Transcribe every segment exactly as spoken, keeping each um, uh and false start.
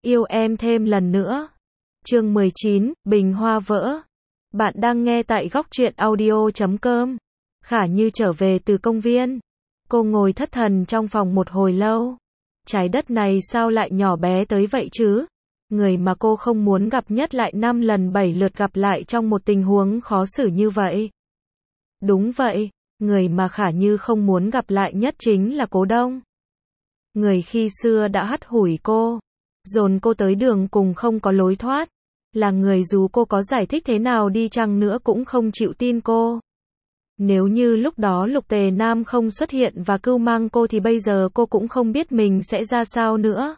yêu em thêm lần nữa. Chương mười chín, Bình Hoa vỡ. Bạn đang nghe tại góc truyện audio chấm com. Khả Như trở về từ công viên. Cô ngồi thất thần trong phòng một hồi lâu. Trái đất này sao lại nhỏ bé tới vậy chứ? Người mà cô không muốn gặp nhất lại năm lần bảy lượt gặp lại trong một tình huống khó xử như vậy. Đúng vậy, người mà Khả Như không muốn gặp lại nhất chính là Cố Đông. Người khi xưa đã hắt hủi cô, dồn cô tới đường cùng không có lối thoát, là người dù cô có giải thích thế nào đi chăng nữa cũng không chịu tin cô. Nếu như lúc đó Lục Tề Nam không xuất hiện và cưu mang cô thì bây giờ cô cũng không biết mình sẽ ra sao nữa.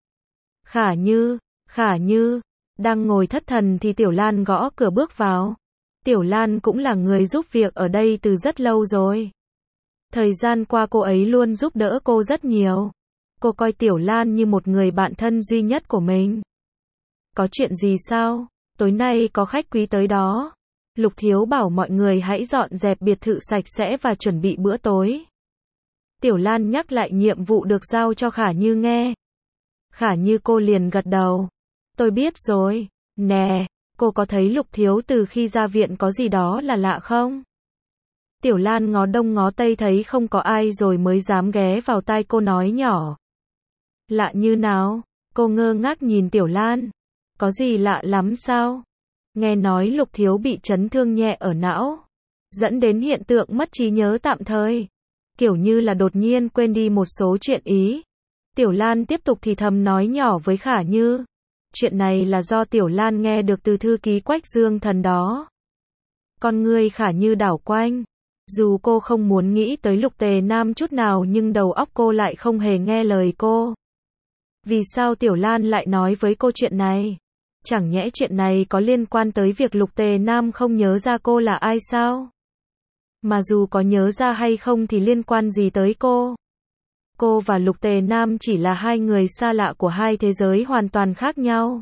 Khả Như, Khả Như, đang ngồi thất thần thì Tiểu Lan gõ cửa bước vào. Tiểu Lan cũng là người giúp việc ở đây từ rất lâu rồi. Thời gian qua cô ấy luôn giúp đỡ cô rất nhiều. Cô coi Tiểu Lan như một người bạn thân duy nhất của mình. Có chuyện gì sao? Tối nay có khách quý tới đó. Lục Thiếu bảo mọi người hãy dọn dẹp biệt thự sạch sẽ và chuẩn bị bữa tối. Tiểu Lan nhắc lại nhiệm vụ được giao cho Khả Như nghe. Khả Như cô liền gật đầu. Tôi biết rồi. Nè, cô có thấy Lục Thiếu từ khi ra viện có gì đó là lạ không? Tiểu Lan ngó đông ngó tây thấy không có ai rồi mới dám ghé vào tai cô nói nhỏ. Lạ như nào? Cô ngơ ngác nhìn Tiểu Lan. Có gì lạ lắm sao? Nghe nói Lục Thiếu bị chấn thương nhẹ ở não, dẫn đến hiện tượng mất trí nhớ tạm thời. Kiểu như là đột nhiên quên đi một số chuyện ý. Tiểu Lan tiếp tục thì thầm nói nhỏ với Khả Như. Chuyện này là do Tiểu Lan nghe được từ thư ký Quách Dương Thần đó. Con người Khả Như đảo quanh. Dù cô không muốn nghĩ tới Lục Tề Nam chút nào nhưng đầu óc cô lại không hề nghe lời cô. Vì sao Tiểu Lan lại nói với cô chuyện này? Chẳng nhẽ chuyện này có liên quan tới việc Lục Tề Nam không nhớ ra cô là ai sao? Mà dù có nhớ ra hay không thì liên quan gì tới cô? Cô và Lục Tề Nam chỉ là hai người xa lạ của hai thế giới hoàn toàn khác nhau.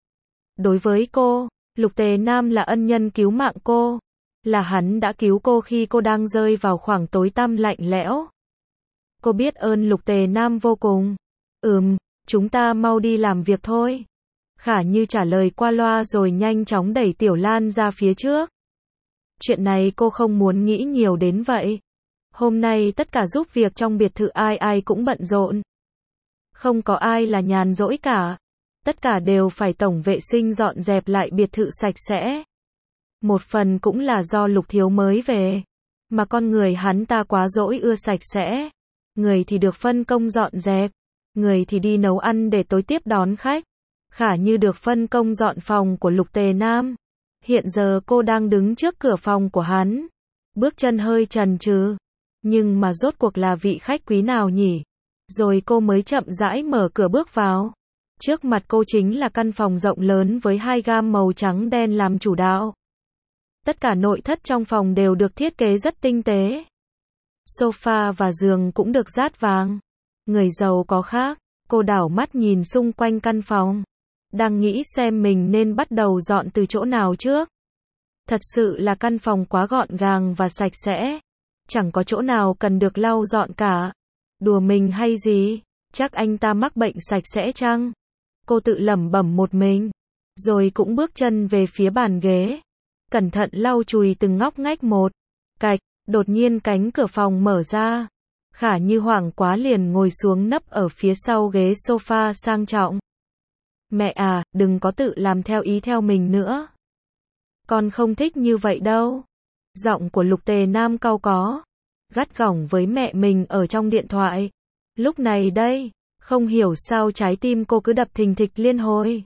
Đối với cô, Lục Tề Nam là ân nhân cứu mạng cô. Là hắn đã cứu cô khi cô đang rơi vào khoảng tối tăm lạnh lẽo. Cô biết ơn Lục Tề Nam vô cùng. Ừm, chúng ta mau đi làm việc thôi. Khả Như trả lời qua loa rồi nhanh chóng đẩy Tiểu Lan ra phía trước. Chuyện này cô không muốn nghĩ nhiều đến vậy. Hôm nay tất cả giúp việc trong biệt thự ai ai cũng bận rộn. Không có ai là nhàn rỗi cả. Tất cả đều phải tổng vệ sinh dọn dẹp lại biệt thự sạch sẽ. Một phần cũng là do Lục Thiếu mới về. Mà con người hắn ta quá dỗi ưa sạch sẽ. Người thì được phân công dọn dẹp. Người thì đi nấu ăn để tối tiếp đón khách. Khả Như được phân công dọn phòng của Lục Tề Nam. Hiện giờ cô đang đứng trước cửa phòng của hắn. Bước chân hơi chần chừ. Nhưng mà rốt cuộc là vị khách quý nào nhỉ? Rồi cô mới chậm rãi mở cửa bước vào. Trước mặt cô chính là căn phòng rộng lớn với hai gam màu trắng đen làm chủ đạo. Tất cả nội thất trong phòng đều được thiết kế rất tinh tế. Sofa và giường cũng được dát vàng. Người giàu có khác. Cô đảo mắt nhìn xung quanh căn phòng. Đang nghĩ xem mình nên bắt đầu dọn từ chỗ nào trước. Thật sự là căn phòng quá gọn gàng và sạch sẽ. Chẳng có chỗ nào cần được lau dọn cả. Đùa mình hay gì? Chắc anh ta mắc bệnh sạch sẽ chăng? Cô tự lẩm bẩm một mình. Rồi cũng bước chân về phía bàn ghế. Cẩn thận lau chùi từng ngóc ngách một. Cạch, đột nhiên cánh cửa phòng mở ra. Khả Như hoảng quá liền ngồi xuống nấp ở phía sau ghế sofa sang trọng. Mẹ à, đừng có tự làm theo ý theo mình nữa. Con không thích như vậy đâu. Giọng của Lục Tề Nam cau có. Gắt gỏng với mẹ mình ở trong điện thoại. Lúc này đây, không hiểu sao trái tim cô cứ đập thình thịch liên hồi.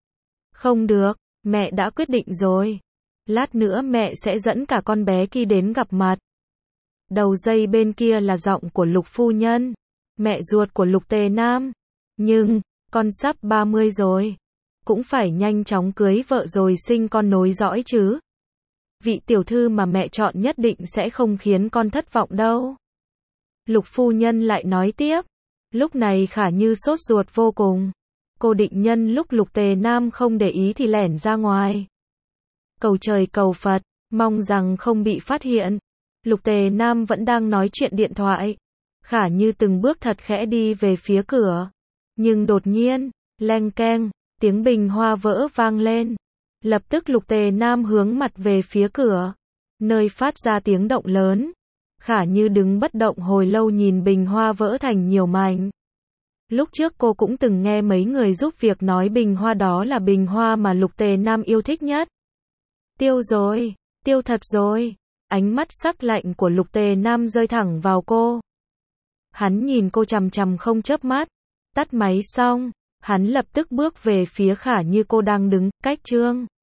Không được, mẹ đã quyết định rồi. Lát nữa mẹ sẽ dẫn cả con bé kia đến gặp mặt. Đầu dây bên kia là giọng của Lục phu nhân, mẹ ruột của Lục Tề Nam. Nhưng, con sắp ba mươi rồi. Cũng phải nhanh chóng cưới vợ rồi sinh con nối dõi chứ. Vị tiểu thư mà mẹ chọn nhất định sẽ không khiến con thất vọng đâu. Lục phu nhân lại nói tiếp. Lúc này Khả Như sốt ruột vô cùng. Cô định nhân lúc Lục Tề Nam không để ý thì lẻn ra ngoài. Cầu trời cầu Phật, mong rằng không bị phát hiện. Lục Tề Nam vẫn đang nói chuyện điện thoại. Khả Như từng bước thật khẽ đi về phía cửa. Nhưng đột nhiên, leng keng, Tiếng bình hoa vỡ vang lên. Lập tức Lục Tề Nam hướng mặt về phía cửa, nơi phát ra tiếng động lớn. Khả Như đứng bất động hồi lâu nhìn bình hoa vỡ thành nhiều mảnh. Lúc trước cô cũng từng nghe mấy người giúp việc nói bình hoa đó là bình hoa mà Lục Tề Nam yêu thích nhất. Tiêu rồi, tiêu thật rồi. Ánh mắt sắc lạnh của Lục Tề Nam rơi thẳng vào cô. Hắn nhìn cô chằm chằm không chớp mắt. Tắt máy xong, hắn lập tức bước về phía Khả Như cô đang đứng, cách Trương